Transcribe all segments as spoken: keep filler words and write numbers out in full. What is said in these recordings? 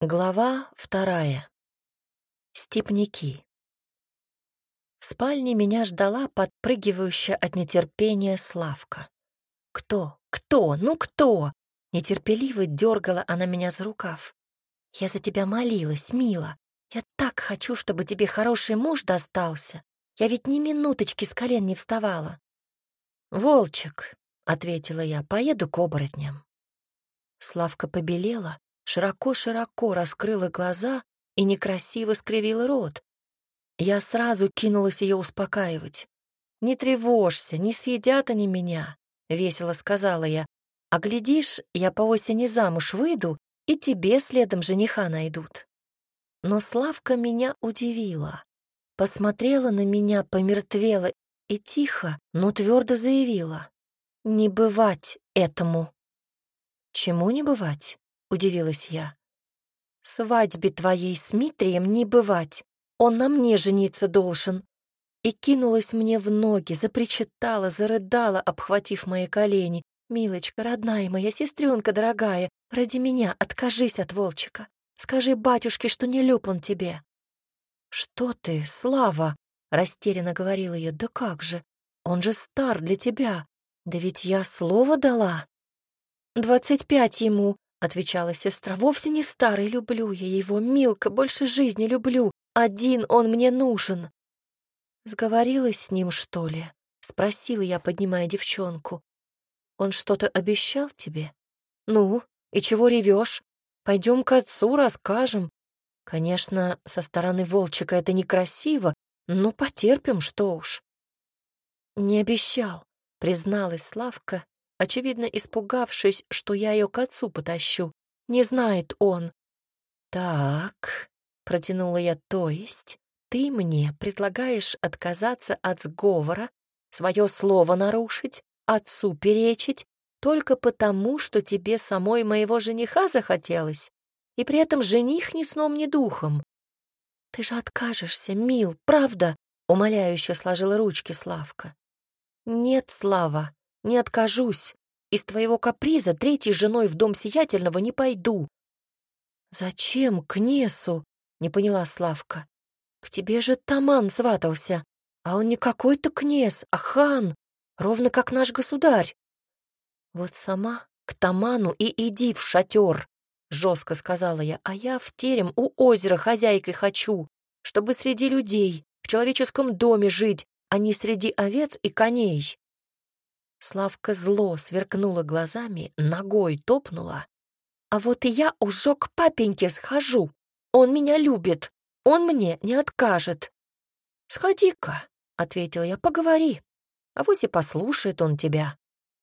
Глава вторая. Степняки. В спальне меня ждала подпрыгивающая от нетерпения Славка. «Кто? Кто? Ну кто?» Нетерпеливо дергала она меня за рукав. «Я за тебя молилась, мила. Я так хочу, чтобы тебе хороший муж достался. Я ведь ни минуточки с колен не вставала». «Волчик», — ответила я, — «поеду к оборотням». Славка побелела, широко-широко раскрыла глаза и некрасиво скривила рот. Я сразу кинулась ее успокаивать. «Не тревожься, не съедят они меня», — весело сказала я. «А глядишь, я по осени замуж выйду, и тебе следом жениха найдут». Но Славка меня удивила. Посмотрела на меня, помертвела и тихо, но твердо заявила: «Не бывать этому». «Чему не бывать?» — удивилась я. «Свадьбе твоей с Митрием не бывать. Он на мне жениться должен». И кинулась мне в ноги, запричитала, зарыдала, обхватив мои колени. «Милочка, родная моя, сестренка дорогая, ради меня откажись от Волчика. Скажи батюшке, что не люб он тебе». «Что ты, Слава?» — растерянно говорила я. «Да как же? Он же стар для тебя. Да ведь я слово дала». «Двадцать пять ему», — отвечала сестра. «Вовсе не старый, люблю я его, Милка, больше жизни люблю. Один он мне нужен». «Сговорилась с ним, что ли?» — спросила я, поднимая девчонку. «Он что-то обещал тебе? Ну, и чего ревешь? Пойдем к отцу, расскажем. Конечно, со стороны Волчика это некрасиво, но потерпим, что уж». «Не обещал», — призналась Славка, очевидно испугавшись, что я ее к отцу потащу. «Не знает он». «Так», — протянула я, — «то есть ты мне предлагаешь отказаться от сговора, свое слово нарушить, отцу перечить, только потому, что тебе самой моего жениха захотелось, и при этом жених ни сном, ни духом?» «Ты же откажешься, мил, правда?» — умоляюще сложила ручки Славка. «Нет, Слава, не откажусь. Из твоего каприза третьей женой в дом сиятельного не пойду». «Зачем к Несу?» — не поняла Славка. «К тебе же Таман сватался, а он не какой-то князь, а хан, ровно как наш государь». «Вот сама к Таману и иди в шатер», — жестко сказала я, «а я в терем у озера хозяйкой хочу, чтобы среди людей в человеческом доме жить, а не среди овец и коней». Славка зло сверкнула глазами, ногой топнула. «А вот и я уже к папеньке схожу. Он меня любит, он мне не откажет». «Сходи-ка», — ответила я, — «поговори, авось и послушает он тебя».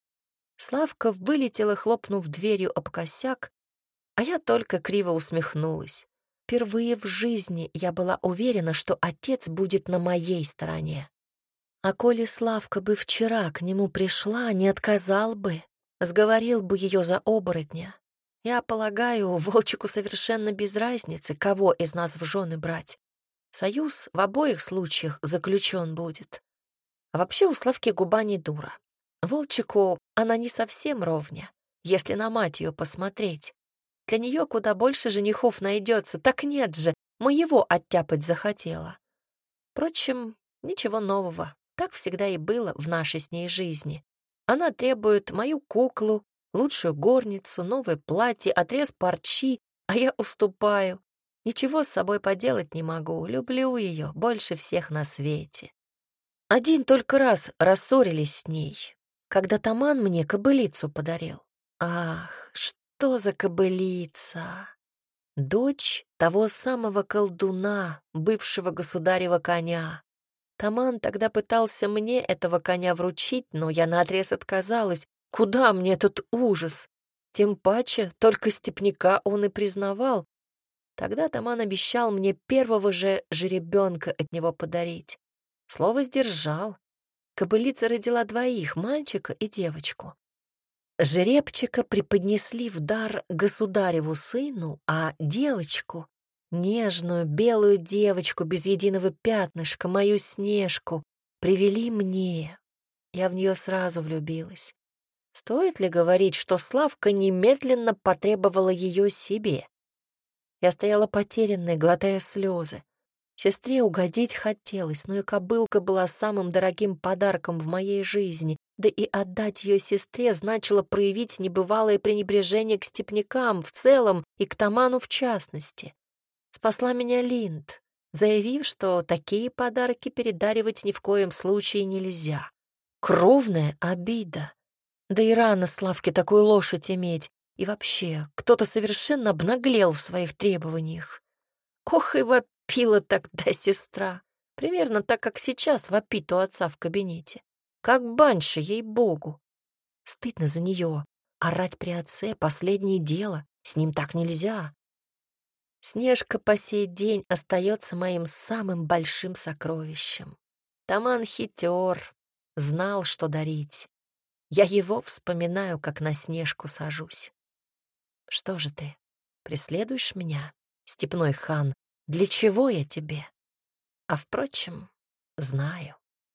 Славка вылетела, хлопнув дверью об косяк, а я только криво усмехнулась. Впервые в жизни я была уверена, что отец будет на моей стороне. А коли Славка бы вчера к нему пришла, не отказал бы, сговорил бы ее за оборотня. Я полагаю, Волчику совершенно без разницы, кого из нас в жены брать. Союз в обоих случаях заключен будет. А вообще у Славки губа не дура. Волчику она не совсем ровня, если на мать ее посмотреть. Для нее куда больше женихов найдется, так нет же, моего оттяпать захотела. Впрочем, ничего нового, так всегда и было в нашей с ней жизни. Она требует мою куклу, лучшую горницу, новое платье, отрез парчи, а я уступаю. Ничего с собой поделать не могу, люблю ее больше всех на свете. Один только раз рассорились с ней, когда Таман мне кобылицу подарил. Ах, что за кобылица! Дочь того самого колдуна, бывшего государева коня. Таман тогда пытался мне этого коня вручить, но я наотрез отказалась. Куда мне этот ужас? Тем паче только степняка он и признавал. Тогда Таман обещал мне первого же жеребенка от него подарить. Слово сдержал. Кобылица родила двоих, мальчика и девочку. Жеребчика преподнесли в дар государеву сыну, а девочку, нежную белую девочку без единого пятнышка, мою Снежку, привели мне. Я в нее сразу влюбилась. Стоит ли говорить, что Славка немедленно потребовала ее себе? Я стояла потерянная, глотая слезы. Сестре угодить хотелось, но и кобылка была самым дорогим подарком в моей жизни, да и отдать ее сестре значило проявить небывалое пренебрежение к степнякам в целом и к Таману в частности. Спасла меня Линд, заявив, что такие подарки передаривать ни в коем случае нельзя. Кровная обида. Да и рано Славке такую лошадь иметь. И вообще, кто-то совершенно обнаглел в своих требованиях. Ох и вопила тогда сестра. Примерно так, как сейчас вопит у отца в кабинете. Как баньша, ей-богу. Стыдно за нее. Орать при отце — последнее дело. С ним так нельзя. Снежка по сей день остается моим самым большим сокровищем. Таман хитер, знал, что дарить. Я его вспоминаю, как на Снежку сажусь. Что же ты, преследуешь меня, степной хан? Для чего я тебе? А, впрочем, знаю.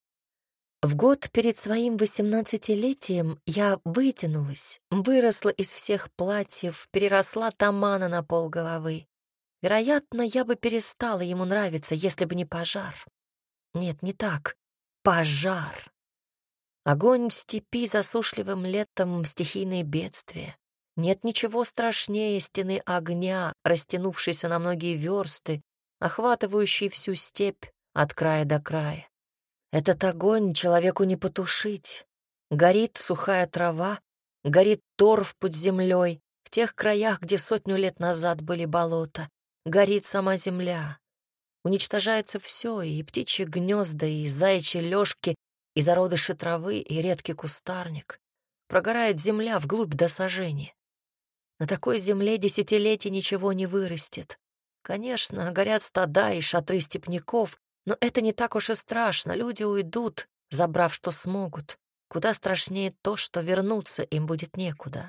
В год перед своим восемнадцатилетием я вытянулась, выросла из всех платьев, переросла Тамана на полголовы. Вероятно, я бы перестала ему нравиться, если бы не пожар. Нет, не так. Пожар. Огонь в степи засушливым летом — стихийные бедствия. Нет ничего страшнее стены огня, растянувшейся на многие версты, охватывающей всю степь от края до края. Этот огонь человеку не потушить. Горит сухая трава, горит торф под землей, в тех краях, где сотню лет назад были болота. Горит сама земля. Уничтожается все, и птичьи гнезда, и заячьи лёжки, и зародыши травы, и редкий кустарник. Прогорает земля вглубь до сожжения. На такой земле десятилетий ничего не вырастет. Конечно, горят стада и шатры степняков, но это не так уж и страшно. Люди уйдут, забрав, что смогут. Куда страшнее то, что вернуться им будет некуда.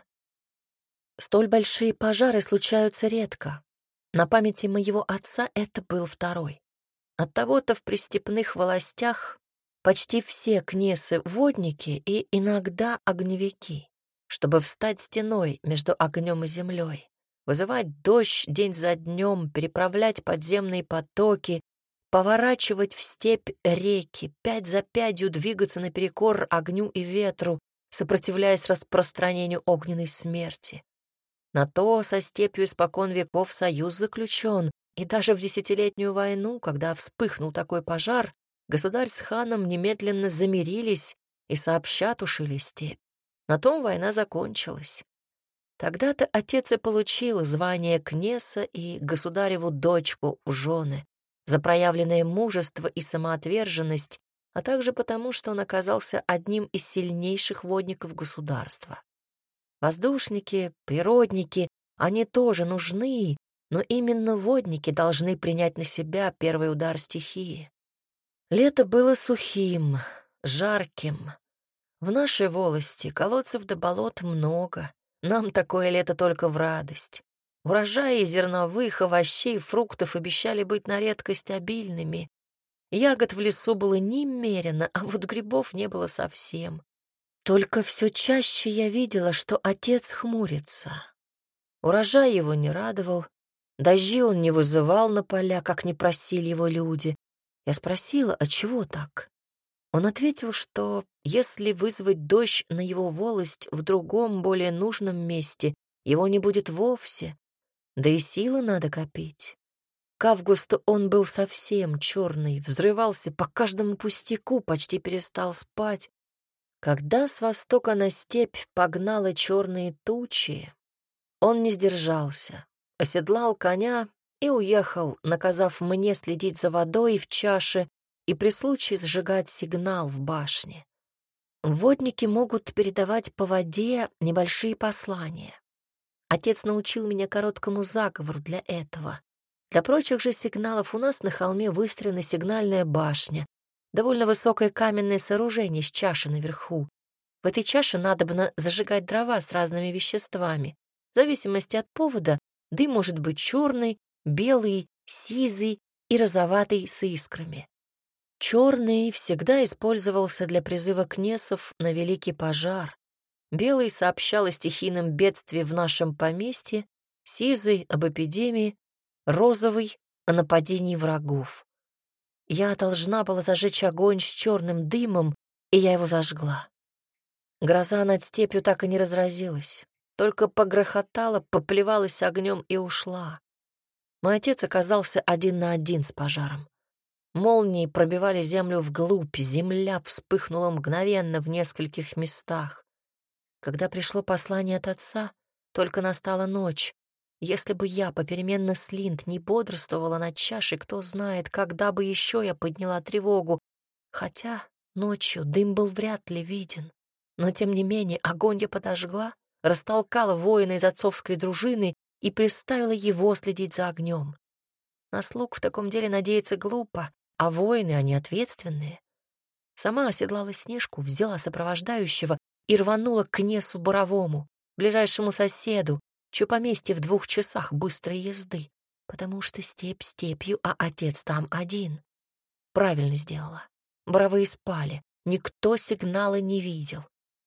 Столь большие пожары случаются редко. На памяти моего отца это был второй. Оттого-то в престепных властях почти все кнесы-водники и иногда огневики, чтобы встать стеной между огнем и землей, вызывать дождь день за днем, переправлять подземные потоки, поворачивать в степь реки, пять за пятью двигаться наперекор огню и ветру, сопротивляясь распространению огненной смерти. На то со степью испокон веков союз заключен, и даже в десятилетнюю войну, когда вспыхнул такой пожар, государь с ханом немедленно замирились и сообща тушили степь. На том война закончилась. Тогда-то отец и получил звание князя и государеву дочку в жены за проявленное мужество и самоотверженность, а также потому, что он оказался одним из сильнейших водников государства. Воздушники, природники, они тоже нужны, но именно водники должны принять на себя первый удар стихии. Лето было сухим, жарким. В нашей волости колодцев до болот много, нам такое лето только в радость. Урожаи зерновых, овощей, фруктов обещали быть на редкость обильными. Ягод в лесу было немерено, а вот грибов не было совсем. Только все чаще я видела, что отец хмурится. Урожай его не радовал, дожди он не вызывал на поля, как не просили его люди. Я спросила, а чего так? Он ответил, что если вызвать дождь на его волость в другом, более нужном месте, его не будет вовсе, да и силы надо копить. К августу он был совсем черный, взрывался по каждому пустяку, почти перестал спать. Когда с востока на степь погнало черные тучи, он не сдержался, оседлал коня и уехал, наказав мне следить за водой в чаше и при случае зажигать сигнал в башне. Водники могут передавать по воде небольшие послания. Отец научил меня короткому заговору для этого. Для прочих же сигналов у нас на холме выстроена сигнальная башня, довольно высокое каменное сооружение с чашей наверху. В этой чаше надобно зажигать дрова с разными веществами. В зависимости от повода дым может быть черный, белый, сизый и розоватый с искрами. Черный всегда использовался для призыва кнесов на великий пожар. Белый сообщал о стихийном бедствии в нашем поместье, сизый — об эпидемии, розовый — о нападении врагов. Я должна была зажечь огонь с черным дымом, и я его зажгла. Гроза над степью так и не разразилась, только погрохотала, поплевалась огнем и ушла. Мой отец оказался один на один с пожаром. Молнии пробивали землю вглубь, земля вспыхнула мгновенно в нескольких местах. Когда пришло послание от отца, только настала ночь. Если бы я попеременно с Линд не бодрствовала над чашей, кто знает, когда бы еще я подняла тревогу. Хотя ночью дым был вряд ли виден. Но, тем не менее, огонь я подожгла, растолкала воина из отцовской дружины и приставила его следить за огнем. На слуг в таком деле надеяться глупо, а воины, они ответственные. Сама оседлала Снежку, взяла сопровождающего и рванула к Несу Боровому, ближайшему соседу, чье поместье в двух часах быстрой езды, потому что степь степью, а отец там один. Правильно сделала. Боровые спали, никто сигнала не видел.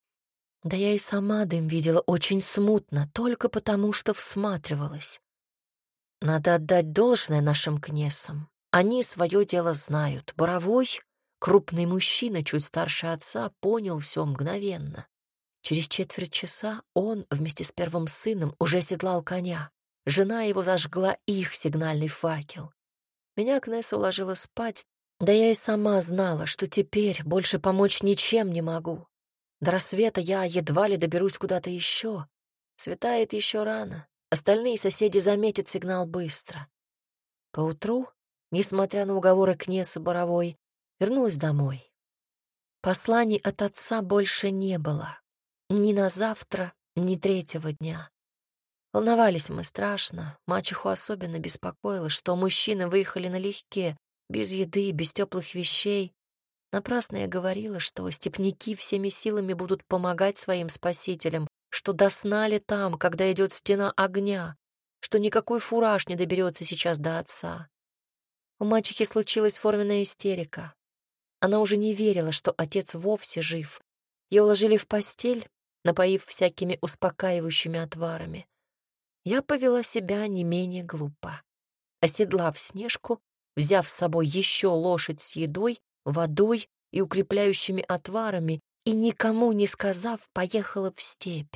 Да я и сама дым видела очень смутно, только потому что всматривалась. Надо отдать должное нашим кнесам. Они свое дело знают. Боровой, крупный мужчина, чуть старше отца, понял все мгновенно. Через четверть часа он вместе с первым сыном уже седлал коня. Жена его зажгла их сигнальный факел. Меня кнесса уложила спать, да я и сама знала, что теперь больше помочь ничем не могу. До рассвета я едва ли доберусь куда-то еще. Светает еще рано. Остальные соседи заметят сигнал быстро. Поутру, несмотря на уговоры князя Боровой, вернулась домой. Посланий от отца больше не было. Ни на завтра, ни третьего дня. Волновались мы страшно. Мачеху особенно беспокоило, что мужчины выехали налегке, без еды, без теплых вещей. Напрасно я говорила, что степняки всеми силами будут помогать своим спасителям, что до сна ли там, когда идет стена огня, что никакой фураж не доберется сейчас до отца. У мачехи случилась форменная истерика. Она уже не верила, что отец вовсе жив. Ее уложили в постель, напоив всякими успокаивающими отварами. Я повела себя не менее глупо. Оседлав Снежку, взяв с собой еще лошадь с едой, водой и укрепляющими отварами, и, никому не сказав, поехала в степь.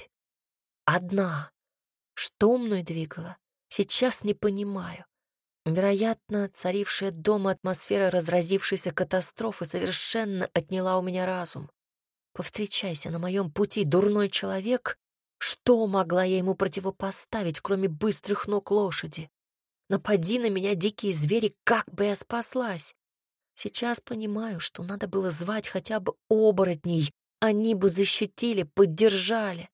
Одна. Что мной двигало? Сейчас не понимаю. Вероятно, царившая дома атмосфера разразившейся катастрофы совершенно отняла у меня разум. Повстречайся на моем пути дурной человек, что могла я ему противопоставить, кроме быстрых ног лошади? Напади на меня, дикие звери, как бы я спаслась? Сейчас понимаю, что надо было звать хотя бы оборотней, они бы защитили, поддержали.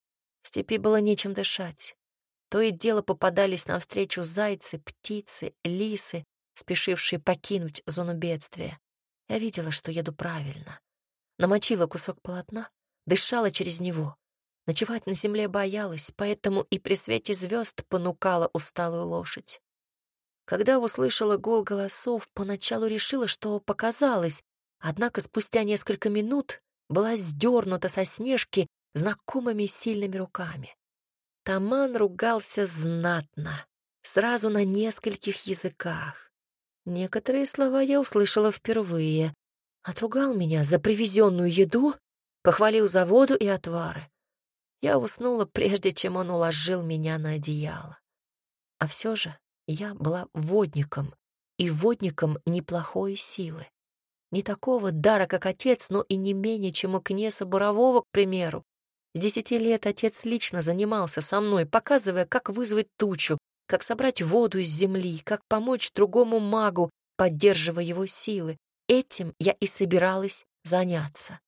В степи было нечем дышать. То и дело попадались навстречу зайцы, птицы, лисы, спешившие покинуть зону бедствия. Я видела, что еду правильно. Намочила кусок полотна, дышала через него. Ночевать на земле боялась, поэтому и при свете звезд понукала усталую лошадь. Когда услышала гул голосов, поначалу решила, что показалось, однако спустя несколько минут была сдернута со Снежки знакомыми сильными руками. Таман ругался знатно, сразу на нескольких языках. Некоторые слова я услышала впервые. Отругал меня за привезенную еду, похвалил за воду и отвары. Я уснула, прежде чем он уложил меня на одеяло. А все же я была водником, и водником неплохой силы. Не такого дара, как отец, но и не менее, чем у князя Борового, к примеру. С десяти лет отец лично занимался со мной, показывая, как вызвать тучу, как собрать воду из земли, как помочь другому магу, поддерживая его силы. Этим я и собиралась заняться.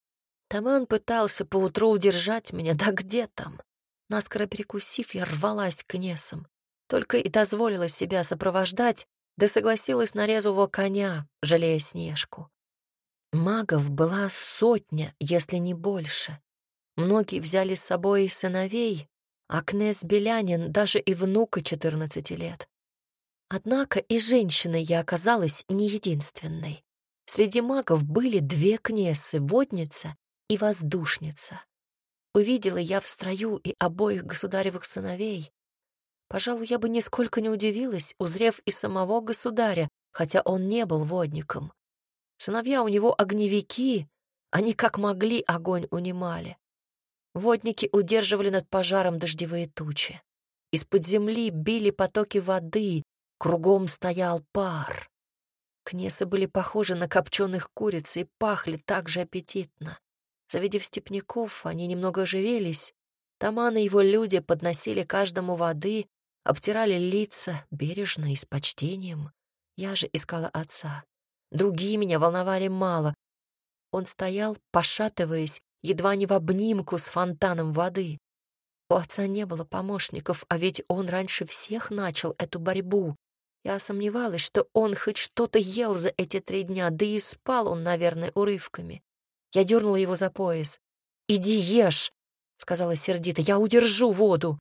Таман пытался поутру удержать меня, да где там? Наскоро перекусив, я рвалась к Несам. Только и дозволила себя сопровождать, да согласилась на резвого коня, жалея Снежку. Магов была сотня, если не больше. Многие взяли с собой сыновей, а князь Белянин даже и внука четырнадцати лет. Однако и женщиной я оказалась не единственной. Среди магов были две кнессы, водница и воздушница. Увидела я в строю и обоих государевых сыновей. Пожалуй, я бы нисколько не удивилась, узрев и самого государя, хотя он не был водником. Сыновья у него огневики, они как могли огонь унимали. Водники удерживали над пожаром дождевые тучи. Из-под земли били потоки воды, кругом стоял пар. Кнесы были похожи на копченых куриц и пахли так же аппетитно. Завидев степняков, они немного оживились. Таман и его люди подносили каждому воды, обтирали лица бережно и с почтением. Я же искала отца. Другие меня волновали мало. Он стоял, пошатываясь, едва не в обнимку с фонтаном воды. У отца не было помощников, а ведь он раньше всех начал эту борьбу. Я сомневалась, что он хоть что-то ел за эти три дня, да и спал он, наверное, урывками. Я дернула его за пояс. «Иди ешь», — сказала сердито, — «я удержу воду».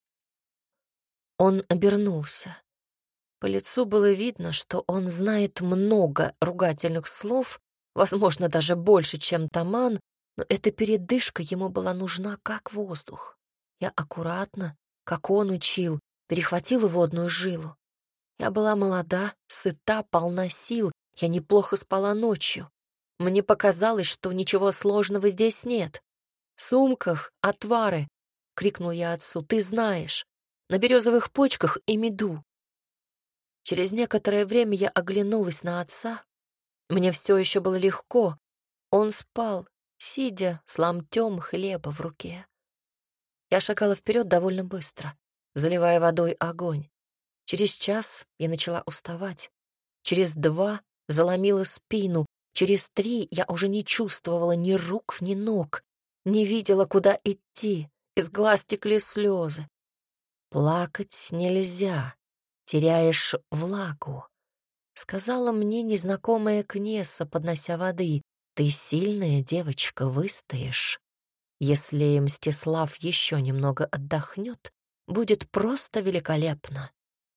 Он обернулся. По лицу было видно, что он знает много ругательных слов, возможно, даже больше, чем Таман, но эта передышка ему была нужна как воздух. Я аккуратно, как он учил, перехватила водную жилу. Я была молода, сыта, полна сил, я неплохо спала ночью. Мне показалось, что ничего сложного здесь нет. «В сумках отвары!» — крикнул я отцу. «Ты знаешь, на березовых почках и меду». Через некоторое время я оглянулась на отца. Мне все еще было легко. Он спал, сидя с ломтем хлеба в руке. Я шагала вперед довольно быстро, заливая водой огонь. Через час я начала уставать. Через два заломила спину. Через три я уже не чувствовала ни рук, ни ног. Не видела, куда идти. Из глаз текли слезы. «Плакать нельзя, теряешь влагу», — сказала мне незнакомая Кнесса, поднося воды. «Ты сильная девочка, выстоишь. Если Мстислав еще немного отдохнет, будет просто великолепно».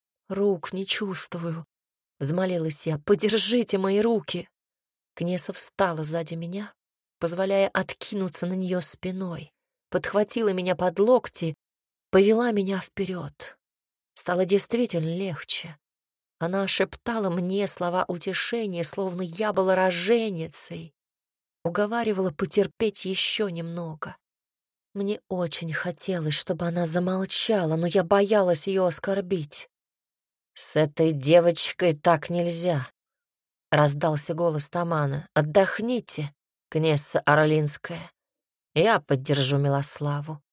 «Рук не чувствую», — взмолилась я. «Подержите мои руки». Кнесса встала сзади меня, позволяя откинуться на нее спиной, подхватила меня под локти, повела меня вперед. Стало действительно легче. Она шептала мне слова утешения, словно я была роженицей, уговаривала потерпеть еще немного. Мне очень хотелось, чтобы она замолчала, но я боялась ее оскорбить. «С этой девочкой так нельзя», — раздался голос Тамана. «Отдохните, Кнесса Орлинская. Я поддержу Милославу».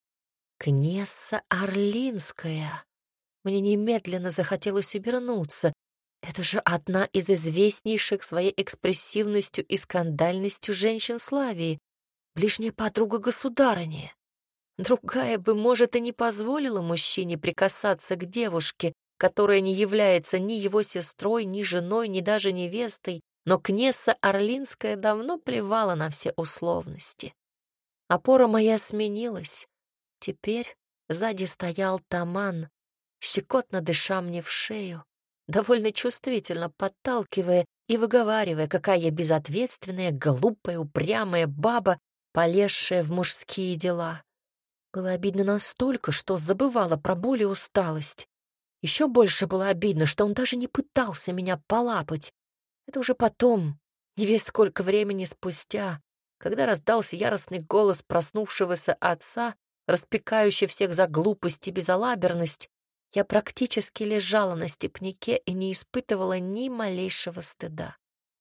«Кнесса Орлинская». Мне немедленно захотелось обернуться. Это же одна из известнейших своей экспрессивностью и скандальностью женщин Славии, ближняя подруга государыни. Другая бы, может, и не позволила мужчине прикасаться к девушке, которая не является ни его сестрой, ни женой, ни даже невестой, но Кнесса Орлинская давно плевала на все условности. Опора моя сменилась. Теперь сзади стоял Таман, щекотно дыша мне в шею, довольно чувствительно подталкивая и выговаривая, какая я безответственная, глупая, упрямая баба, полезшая в мужские дела. Было обидно настолько, что забывала про боль и усталость. Еще больше было обидно, что он даже не пытался меня полапать. Это уже потом, не весь сколько времени спустя, когда раздался яростный голос проснувшегося отца, распекающий всех за глупость и безалаберность, я практически лежала на степняке и не испытывала ни малейшего стыда.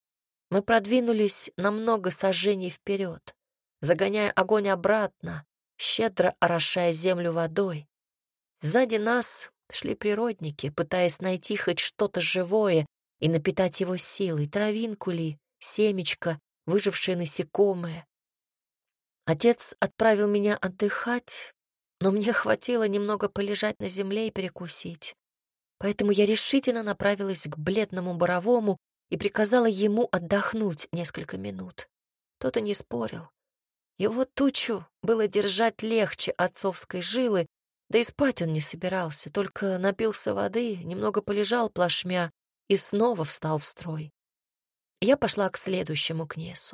Мы продвинулись на много сажений вперед, загоняя огонь обратно, щедро орошая землю водой. Сзади нас шли природники, пытаясь найти хоть что-то живое и напитать его силой, травинку ли, семечко, выжившее насекомое. Отец отправил меня отдыхать, но мне хватило немного полежать на земле и перекусить. Поэтому я решительно направилась к бледному Боровому и приказала ему отдохнуть несколько минут. Тот и не спорил. Его тучу было держать легче отцовской жилы, да и спать он не собирался, только напился воды, немного полежал плашмя и снова встал в строй. Я пошла к следующему Кнесу.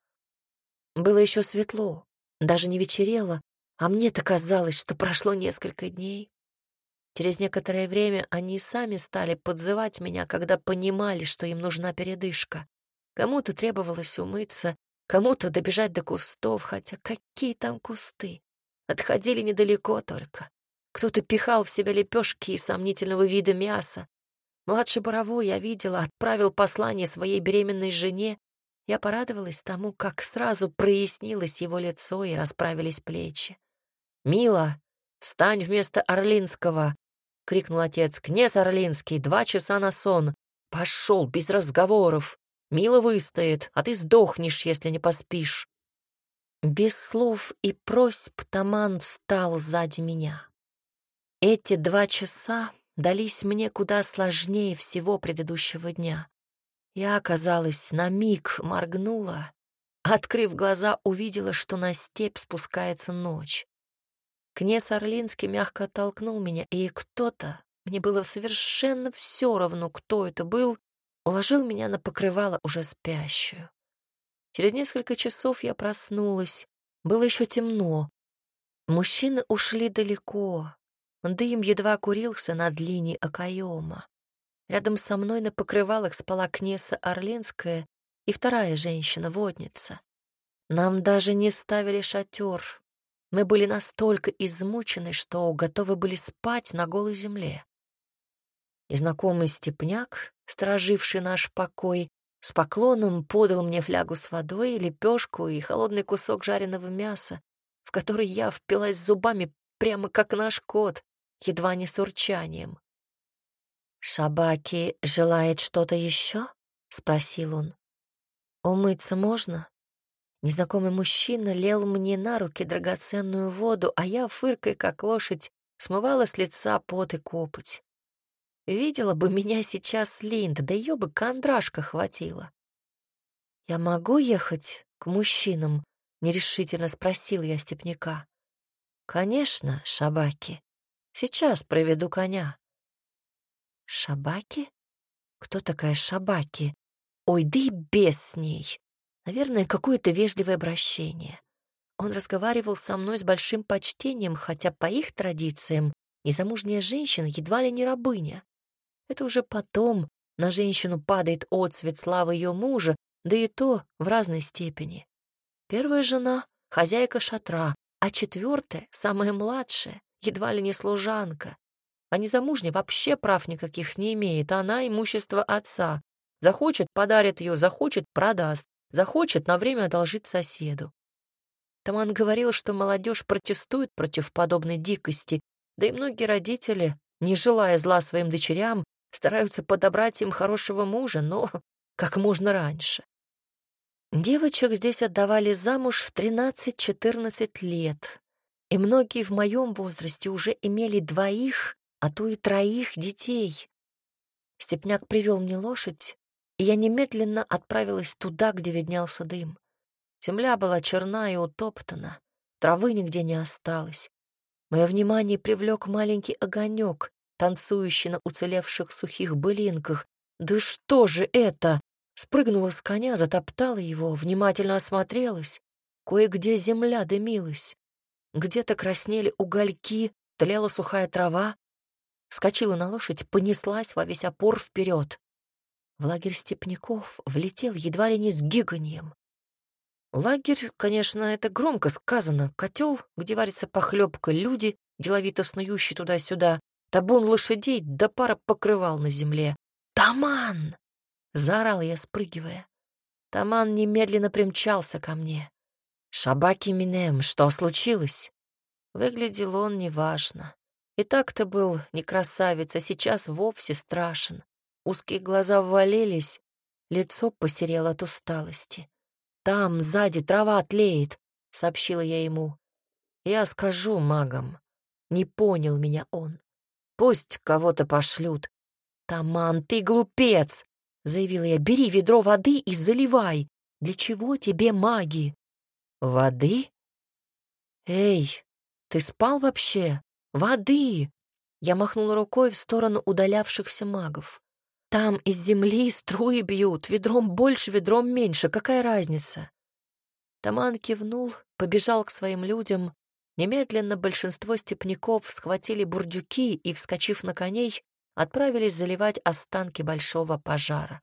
Было еще светло, даже не вечерело, а мне-то казалось, что прошло несколько дней. Через некоторое время они сами стали подзывать меня, когда понимали, что им нужна передышка. Кому-то требовалось умыться, кому-то добежать до кустов, хотя какие там кусты? Отходили недалеко только. Кто-то пихал в себя лепешки из сомнительного вида мяса. Младший Боровой, я видела, отправил послание своей беременной жене. Я порадовалась тому, как сразу прояснилось его лицо и расправились плечи. «Мила, встань вместо Орлинского!» — крикнул отец. «Князь Орлинский, два часа на сон. Пошел, без разговоров. Мила выстоит, а ты сдохнешь, если не поспишь». Без слов и просьб Таман встал сзади меня. Эти два часа дались мне куда сложнее всего предыдущего дня. Я, казалось, на миг моргнула, открыв глаза, увидела, что на степь спускается ночь. Князь Орлинский мягко оттолкнул меня, и кто-то, мне было совершенно все равно, кто это был, уложил меня на покрывало уже спящую. Через несколько часов я проснулась. Было еще темно. Мужчины ушли далеко. Дым едва курился над линией окоема. Рядом со мной на покрывалах спала князя Орлинская и вторая женщина-водница. Нам даже не ставили шатер. Мы были настолько измучены, что готовы были спать на голой земле. И знакомый степняк, стороживший наш покой, с поклоном подал мне флягу с водой, лепешку и холодный кусок жареного мяса, в который я впилась зубами прямо как наш кот, едва не с урчанием. «Шабаки желает что-то еще?» — спросил он. «Умыться можно?» Незнакомый мужчина лел мне на руки драгоценную воду, а я, фыркой как лошадь, смывала с лица пот и копоть. Видела бы меня сейчас Линда, да ее бы кондрашка хватило. «Я могу ехать к мужчинам?» — нерешительно спросил я степняка. «Конечно, Шабаки. Сейчас проведу коня». «Шабаки? Кто такая Шабаки? Ой, да и без с ней. Наверное, какое-то вежливое обращение. Он разговаривал со мной с большим почтением, хотя по их традициям незамужняя женщина едва ли не рабыня. Это уже потом на женщину падает отцвет славы ее мужа, да и то в разной степени. Первая жена — хозяйка шатра, а четвертая, самая младшая, едва ли не служанка. А незамужняя вообще прав никаких не имеет, она — имущество отца. Захочет — подарит ее, захочет — продаст, захочет — на время одолжит соседу. Таман говорил, что молодежь протестует против подобной дикости, да и многие родители, не желая зла своим дочерям, стараются подобрать им хорошего мужа, но как можно раньше. Девочек здесь отдавали замуж в тринадцать-четырнадцать лет, и многие в моем возрасте уже имели двоих, а то и троих детей. Степняк привел мне лошадь, и я немедленно отправилась туда, где виднелся дым. Земля была черна и утоптана, травы нигде не осталось. Мое внимание привлек маленький огонек, танцующий на уцелевших сухих былинках. Да что же это? Спрыгнула с коня, затоптала его, внимательно осмотрелась. Кое-где земля дымилась. Где-то краснели угольки, тлела сухая трава. Вскочила на лошадь, понеслась во весь опор вперед. В лагерь степняков влетел едва ли не с гиганьем. Лагерь, конечно, это громко сказано. Котел, где варится похлебка, люди, деловито снующие туда-сюда, табун лошадей да пара покрывал на земле. «Таман!» — заорал я, спрыгивая. Таман немедленно примчался ко мне. «Шабаки Минем, что случилось?» Выглядел он неважно. И так-то был не красавец, а сейчас вовсе страшен. Узкие глаза ввалились, лицо посерело от усталости. «Там, сзади, трава тлеет», — сообщила я ему. «Я скажу магам». Не понял меня он. «Пусть кого-то пошлют». «Таман, ты глупец!» — заявила я. «Бери ведро воды и заливай. Для чего тебе маги?» «Воды? Эй, ты спал вообще? Воды!» Я махнула рукой в сторону удалявшихся магов. «Там из земли струи бьют, ведром больше, ведром меньше, какая разница?» Таман кивнул, побежал к своим людям. Немедленно большинство степняков схватили бурдюки и, вскочив на коней, отправились заливать останки большого пожара.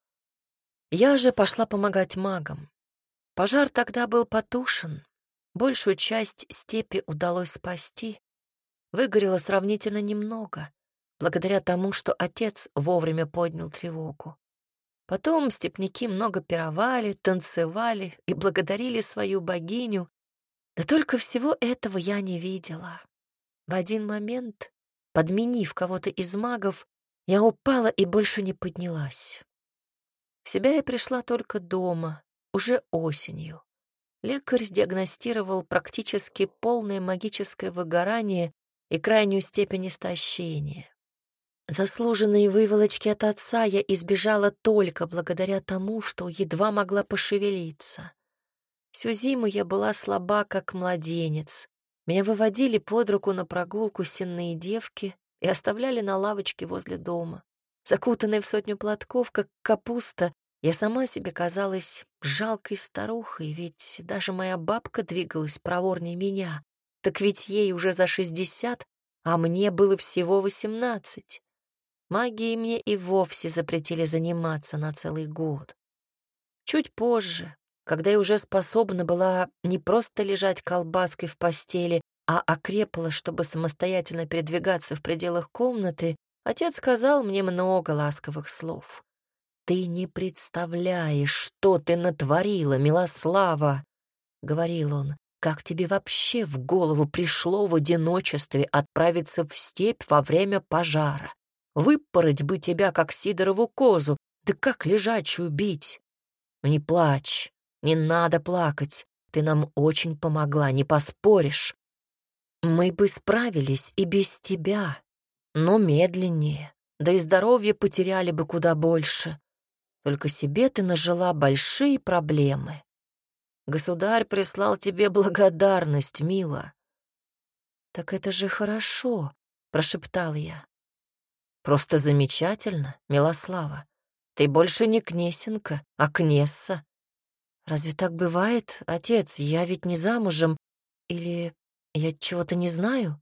Я же пошла помогать магам. Пожар тогда был потушен. Большую часть степи удалось спасти. Выгорело сравнительно немного, благодаря тому, что отец вовремя поднял тревогу. Потом степняки много пировали, танцевали и благодарили свою богиню. Да только всего этого я не видела. В один момент, подменив кого-то из магов, я упала и больше не поднялась. В себя я пришла только дома, уже осенью. Лекарь диагностировал практически полное магическое выгорание и крайнюю степень истощения. Заслуженные выволочки от отца я избежала только благодаря тому, что едва могла пошевелиться. Всю зиму я была слаба, как младенец. Меня выводили под руку на прогулку сенные девки и оставляли на лавочке возле дома. Закутанная в сотню платков, как капуста, я сама себе казалась жалкой старухой, ведь даже моя бабка двигалась проворнее меня. Так ведь ей уже за шестьдесят, а мне было всего восемнадцать. Магией мне и вовсе запретили заниматься на целый год. Чуть позже, когда я уже способна была не просто лежать колбаской в постели, а окрепла, чтобы самостоятельно передвигаться в пределах комнаты, отец сказал мне много ласковых слов. «Ты не представляешь, что ты натворила, Милослава!» — говорил он. «Как тебе вообще в голову пришло в одиночестве отправиться в степь во время пожара? Выпороть бы тебя, как Сидорову козу, да как лежачую бить! Не плачь, не надо плакать, ты нам очень помогла, не поспоришь. Мы бы справились и без тебя, но медленнее, да и здоровье потеряли бы куда больше. Только себе ты нажила большие проблемы. Государь прислал тебе благодарность, мила». «Так это же хорошо», — прошептал я. «Просто замечательно, Милослава. Ты больше не кнесинка, а кнесса. Разве так бывает, отец? Я ведь не замужем. Или я чего-то не знаю?»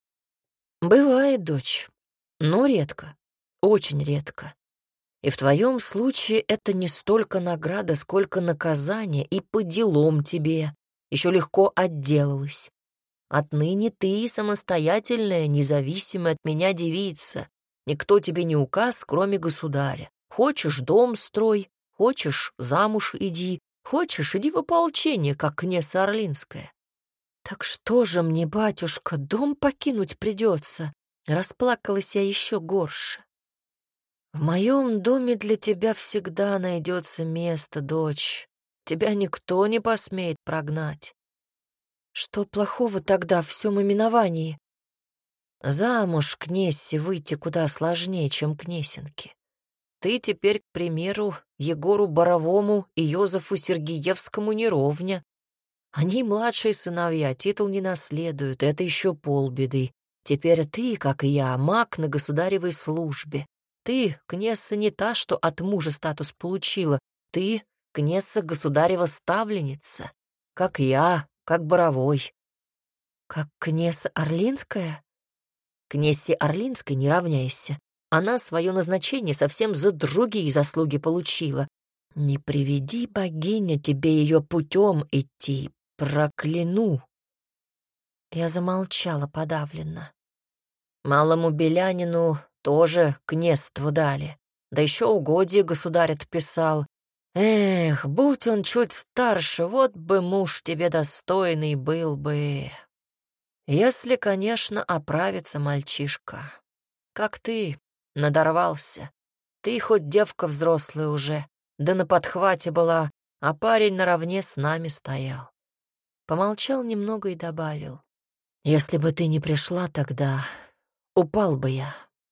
«Бывает, дочь, но редко, очень редко. И в твоем случае это не столько награда, сколько наказание, и по делам тебе. Еще легко отделалась. Отныне ты самостоятельная, независимая от меня девица. Никто тебе не указ, кроме государя. Хочешь — дом строй, хочешь — замуж иди, хочешь — иди в ополчение, как князь Орлинская». «Так что же мне, батюшка, дом покинуть придется?» Расплакалась я еще горше. «В моем доме для тебя всегда найдется место, дочь. Тебя никто не посмеет прогнать». «Что плохого тогда в всем именовании?» «Замуж князьсе выйти куда сложнее, чем князинке. Ты теперь, к примеру, Егору Боровому и Йозефу Сергеевскому не ровня. Они младшие сыновья, титул не наследуют, это еще полбеды. Теперь ты, как и я, маг на государевой службе. Ты, князя, не та, что от мужа статус получила. Ты, князя, государева ставленница. Как я, как Боровой». «Как князь Орлинская?» «Князье Орлинской не равняйся. Она свое назначение совсем за другие заслуги получила. Не приведи, богиня, тебе ее путем идти. Прокляну». Я замолчала подавленно. Малому белянину тоже князство дали. Да еще угодье государь отписал. Эх, будь он чуть старше, вот бы муж тебе достойный был бы. Если, конечно, оправится мальчишка. Как ты, надорвался. Ты хоть девка взрослая уже, да на подхвате была, а парень наравне с нами стоял. Помолчал немного и добавил. Если бы ты не пришла тогда, упал бы я.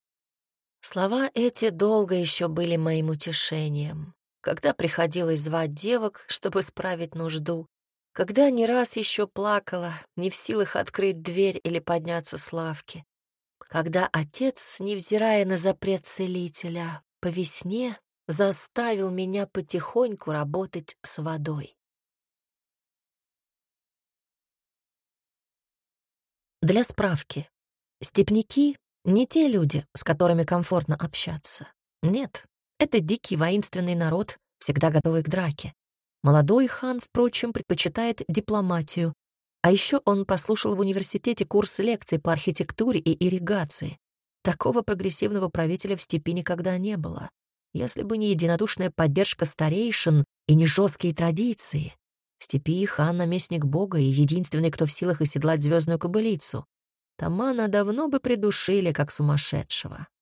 Слова эти долго еще были моим утешением, когда приходилось звать девок, чтобы справить нужду, когда не раз еще плакала, не в силах открыть дверь или подняться с лавки, когда отец, невзирая на запрет целителя, по весне заставил меня потихоньку работать с водой. Для справки. Степняки — не те люди, с которыми комфортно общаться. Нет, это дикий воинственный народ, всегда готовый к драке. Молодой хан, впрочем, предпочитает дипломатию. А еще он прослушал в университете курс лекций по архитектуре и ирригации. Такого прогрессивного правителя в степи никогда не было. Если бы не единодушная поддержка старейшин и не жесткие традиции. В степи хан — наместник бога и единственный, кто в силах оседлать звездную кобылицу. Тамана давно бы придушили, как сумасшедшего.